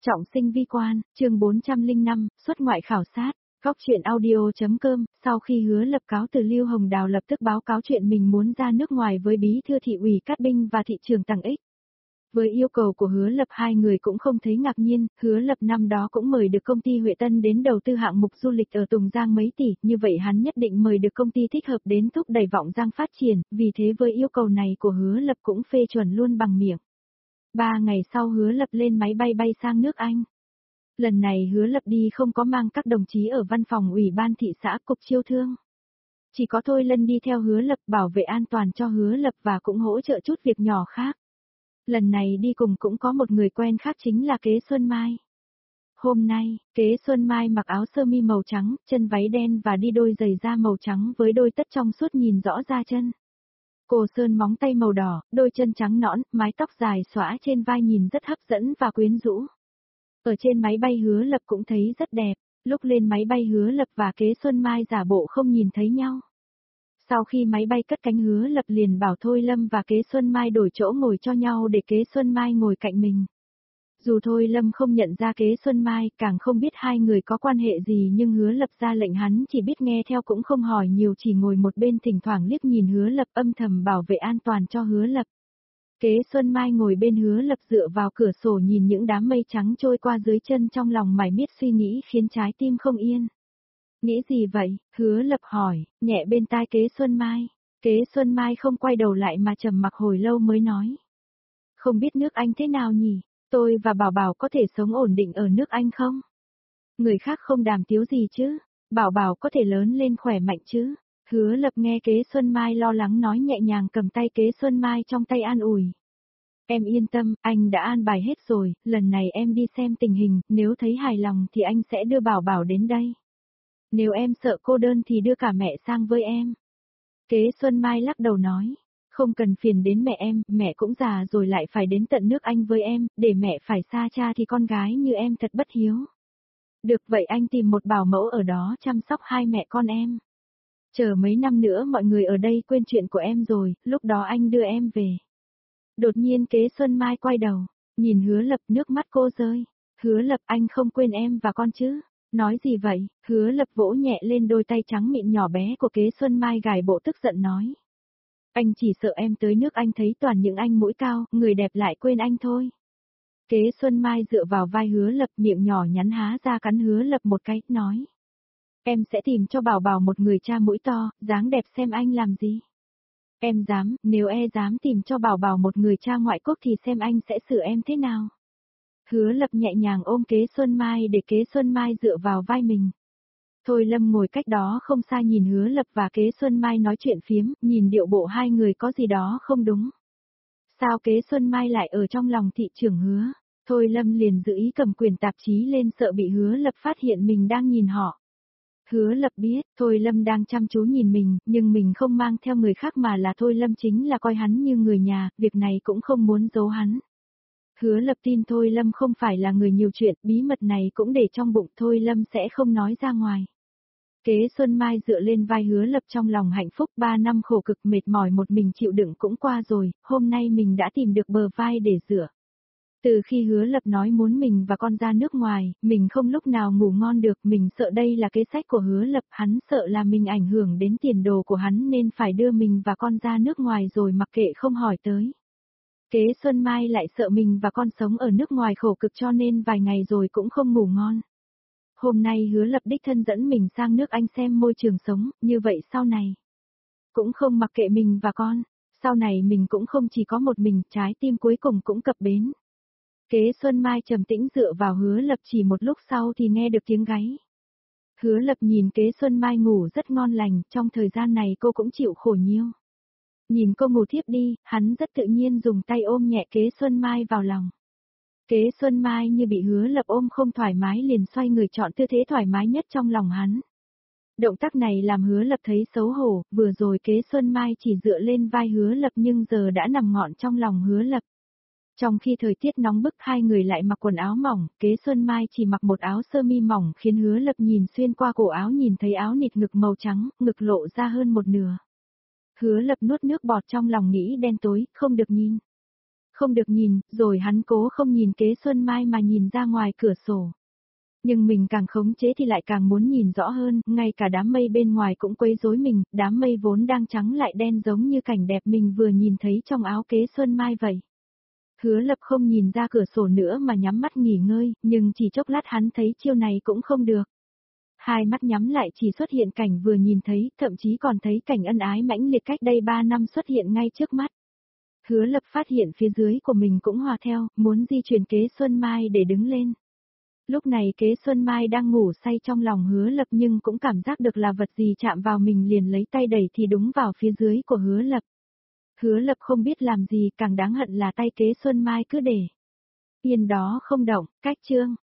Trọng sinh vi quan, chương 405, xuất ngoại khảo sát. Góc chuyện audio.com, sau khi Hứa Lập cáo từ Lưu Hồng Đào lập tức báo cáo chuyện mình muốn ra nước ngoài với bí thư thị ủy Cát Binh và thị trưởng Tằng Ích. Với yêu cầu của Hứa Lập hai người cũng không thấy ngạc nhiên, Hứa Lập năm đó cũng mời được công ty Huệ Tân đến đầu tư hạng mục du lịch ở Tùng Giang mấy tỷ, như vậy hắn nhất định mời được công ty thích hợp đến thúc đẩy Vọng Giang phát triển, vì thế với yêu cầu này của Hứa Lập cũng phê chuẩn luôn bằng miệng. 3 ngày sau Hứa Lập lên máy bay bay sang nước Anh. Lần này Hứa Lập đi không có mang các đồng chí ở văn phòng ủy ban thị xã cục chiêu thương. Chỉ có Thôi Lân đi theo Hứa Lập bảo vệ an toàn cho Hứa Lập và cũng hỗ trợ chút việc nhỏ khác. Lần này đi cùng cũng có một người quen khác chính là Kế Xuân Mai. Hôm nay, Kế Xuân Mai mặc áo sơ mi màu trắng, chân váy đen và đi đôi giày da màu trắng với đôi tất trong suốt nhìn rõ da chân. Cô sơn móng tay màu đỏ, đôi chân trắng nõn, mái tóc dài xõa trên vai nhìn rất hấp dẫn và quyến rũ. Ở trên máy bay Hứa Lập cũng thấy rất đẹp, lúc lên máy bay Hứa Lập và Kế Xuân Mai giả bộ không nhìn thấy nhau. Sau khi máy bay cất cánh Hứa Lập liền bảo Thôi Lâm và Kế Xuân Mai đổi chỗ ngồi cho nhau để Kế Xuân Mai ngồi cạnh mình. Dù Thôi Lâm không nhận ra Kế Xuân Mai, càng không biết hai người có quan hệ gì nhưng Hứa Lập ra lệnh hắn chỉ biết nghe theo cũng không hỏi nhiều, chỉ ngồi một bên thỉnh thoảng liếc nhìn Hứa Lập âm thầm bảo vệ an toàn cho Hứa Lập. Kế Xuân Mai ngồi bên Hứa Lập dựa vào cửa sổ nhìn những đám mây trắng trôi qua dưới chân, trong lòng mải miết suy nghĩ khiến trái tim không yên. Nghĩ gì vậy? Hứa Lập hỏi, nhẹ bên tai Kế Xuân Mai. Kế Xuân Mai không quay đầu lại mà trầm mặc hồi lâu mới nói. Không biết nước Anh thế nào nhỉ? Tôi và Bảo Bảo có thể sống ổn định ở nước Anh không? Người khác không đàm tiếu gì chứ? Bảo Bảo có thể lớn lên khỏe mạnh chứ? Hứa Lập nghe Kế Xuân Mai lo lắng nói, nhẹ nhàng cầm tay Kế Xuân Mai trong tay an ủi. Em yên tâm, anh đã an bài hết rồi, lần này em đi xem tình hình, nếu thấy hài lòng thì anh sẽ đưa Bảo Bảo đến đây. Nếu em sợ cô đơn thì đưa cả mẹ sang với em. Kế Xuân Mai lắc đầu nói, không cần phiền đến mẹ em, mẹ cũng già rồi lại phải đến tận nước Anh với em, để mẹ phải xa cha thì con gái như em thật bất hiếu. Được vậy anh tìm một bảo mẫu ở đó chăm sóc hai mẹ con em. Chờ mấy năm nữa mọi người ở đây quên chuyện của em rồi, lúc đó anh đưa em về. Đột nhiên Kế Xuân Mai quay đầu, nhìn Hứa Lập, nước mắt cô rơi. Hứa Lập, anh không quên em và con chứ? Nói gì vậy? Hứa Lập vỗ nhẹ lên đôi tay trắng mịn nhỏ bé của Kế Xuân Mai gài bộ tức giận nói. Anh chỉ sợ em tới nước Anh thấy toàn những anh mũi cao, người đẹp lại quên anh thôi. Kế Xuân Mai dựa vào vai Hứa Lập, miệng nhỏ nhắn há ra cắn Hứa Lập một cái, nói. Em sẽ tìm cho Bảo Bảo một người cha mũi to, dáng đẹp xem anh làm gì. Em dám, nếu dám tìm cho Bảo Bảo một người cha ngoại quốc thì xem anh sẽ xử em thế nào. Hứa Lập nhẹ nhàng ôm Kế Xuân Mai để Kế Xuân Mai dựa vào vai mình. Thôi Lâm ngồi cách đó không xa nhìn Hứa Lập và Kế Xuân Mai nói chuyện phiếm, nhìn điệu bộ hai người có gì đó không đúng. Sao Kế Xuân Mai lại ở trong lòng thị trưởng Hứa? Thôi Lâm liền giữ ý cầm quyển tạp chí lên, sợ bị Hứa Lập phát hiện mình đang nhìn họ. Hứa Lập biết, Thôi Lâm đang chăm chú nhìn mình, nhưng mình không mang theo người khác mà là Thôi Lâm chính là coi hắn như người nhà, việc này cũng không muốn giấu hắn. Hứa Lập tin Thôi Lâm không phải là người nhiều chuyện, bí mật này cũng để trong bụng, Thôi Lâm sẽ không nói ra ngoài. Kế Xuân Mai dựa lên vai Hứa Lập trong lòng hạnh phúc, 3 năm khổ cực mệt mỏi một mình chịu đựng cũng qua rồi, hôm nay mình đã tìm được bờ vai để dựa. Từ khi Hứa Lập nói muốn mình và con ra nước ngoài, mình không lúc nào ngủ ngon được, mình sợ đây là kế sách của Hứa Lập, hắn sợ là mình ảnh hưởng đến tiền đồ của hắn nên phải đưa mình và con ra nước ngoài rồi mặc kệ không hỏi tới. Kế Xuân Mai lại sợ mình và con sống ở nước ngoài khổ cực cho nên vài ngày rồi cũng không ngủ ngon. Hôm nay Hứa Lập đích thân dẫn mình sang nước Anh xem môi trường sống, như vậy sau này cũng không mặc kệ mình và con, sau này mình cũng không chỉ có một mình, trái tim cuối cùng cũng cập bến. Kế Xuân Mai trầm tĩnh dựa vào Hứa Lập, chỉ một lúc sau thì nghe được tiếng gáy. Hứa Lập nhìn Kế Xuân Mai ngủ rất ngon lành, trong thời gian này cô cũng chịu khổ nhiều. Nhìn cô ngủ thiếp đi, hắn rất tự nhiên dùng tay ôm nhẹ Kế Xuân Mai vào lòng. Kế Xuân Mai như bị Hứa Lập ôm không thoải mái liền xoay người chọn tư thế thoải mái nhất trong lòng hắn. Động tác này làm Hứa Lập thấy xấu hổ, vừa rồi Kế Xuân Mai chỉ dựa lên vai Hứa Lập nhưng giờ đã nằm ngọn trong lòng Hứa Lập. Trong khi thời tiết nóng bức hai người lại mặc quần áo mỏng, Kế Xuân Mai chỉ mặc một áo sơ mi mỏng khiến Hứa Lập nhìn xuyên qua cổ áo nhìn thấy áo nịt ngực màu trắng, ngực lộ ra hơn một nửa. Hứa Lập nuốt nước bọt trong lòng nghĩ đen tối, không được nhìn. không được nhìn, rồi hắn cố không nhìn Kế Xuân Mai mà nhìn ra ngoài cửa sổ. Nhưng mình càng khống chế thì lại càng muốn nhìn rõ hơn, ngay cả đám mây bên ngoài cũng quấy rối mình, đám mây vốn đang trắng lại đen giống như cảnh đẹp mình vừa nhìn thấy trong áo Kế Xuân Mai vậy. Hứa Lập không nhìn ra cửa sổ nữa mà nhắm mắt nghỉ ngơi, nhưng chỉ chốc lát hắn thấy chiêu này cũng không được. Hai mắt nhắm lại chỉ xuất hiện cảnh vừa nhìn thấy, thậm chí còn thấy cảnh ân ái mãnh liệt cách đây 3 năm xuất hiện ngay trước mắt. Hứa Lập phát hiện phía dưới của mình cũng hòa theo, muốn di chuyển Kế Xuân Mai để đứng lên. Lúc này Kế Xuân Mai đang ngủ say trong lòng Hứa Lập nhưng cũng cảm giác được là vật gì chạm vào mình liền lấy tay đẩy thì đúng vào phía dưới của Hứa Lập. Hứa Lập không biết làm gì, càng đáng hận là tay Kế Xuân Mai cứ để yên đó không động, cách chương.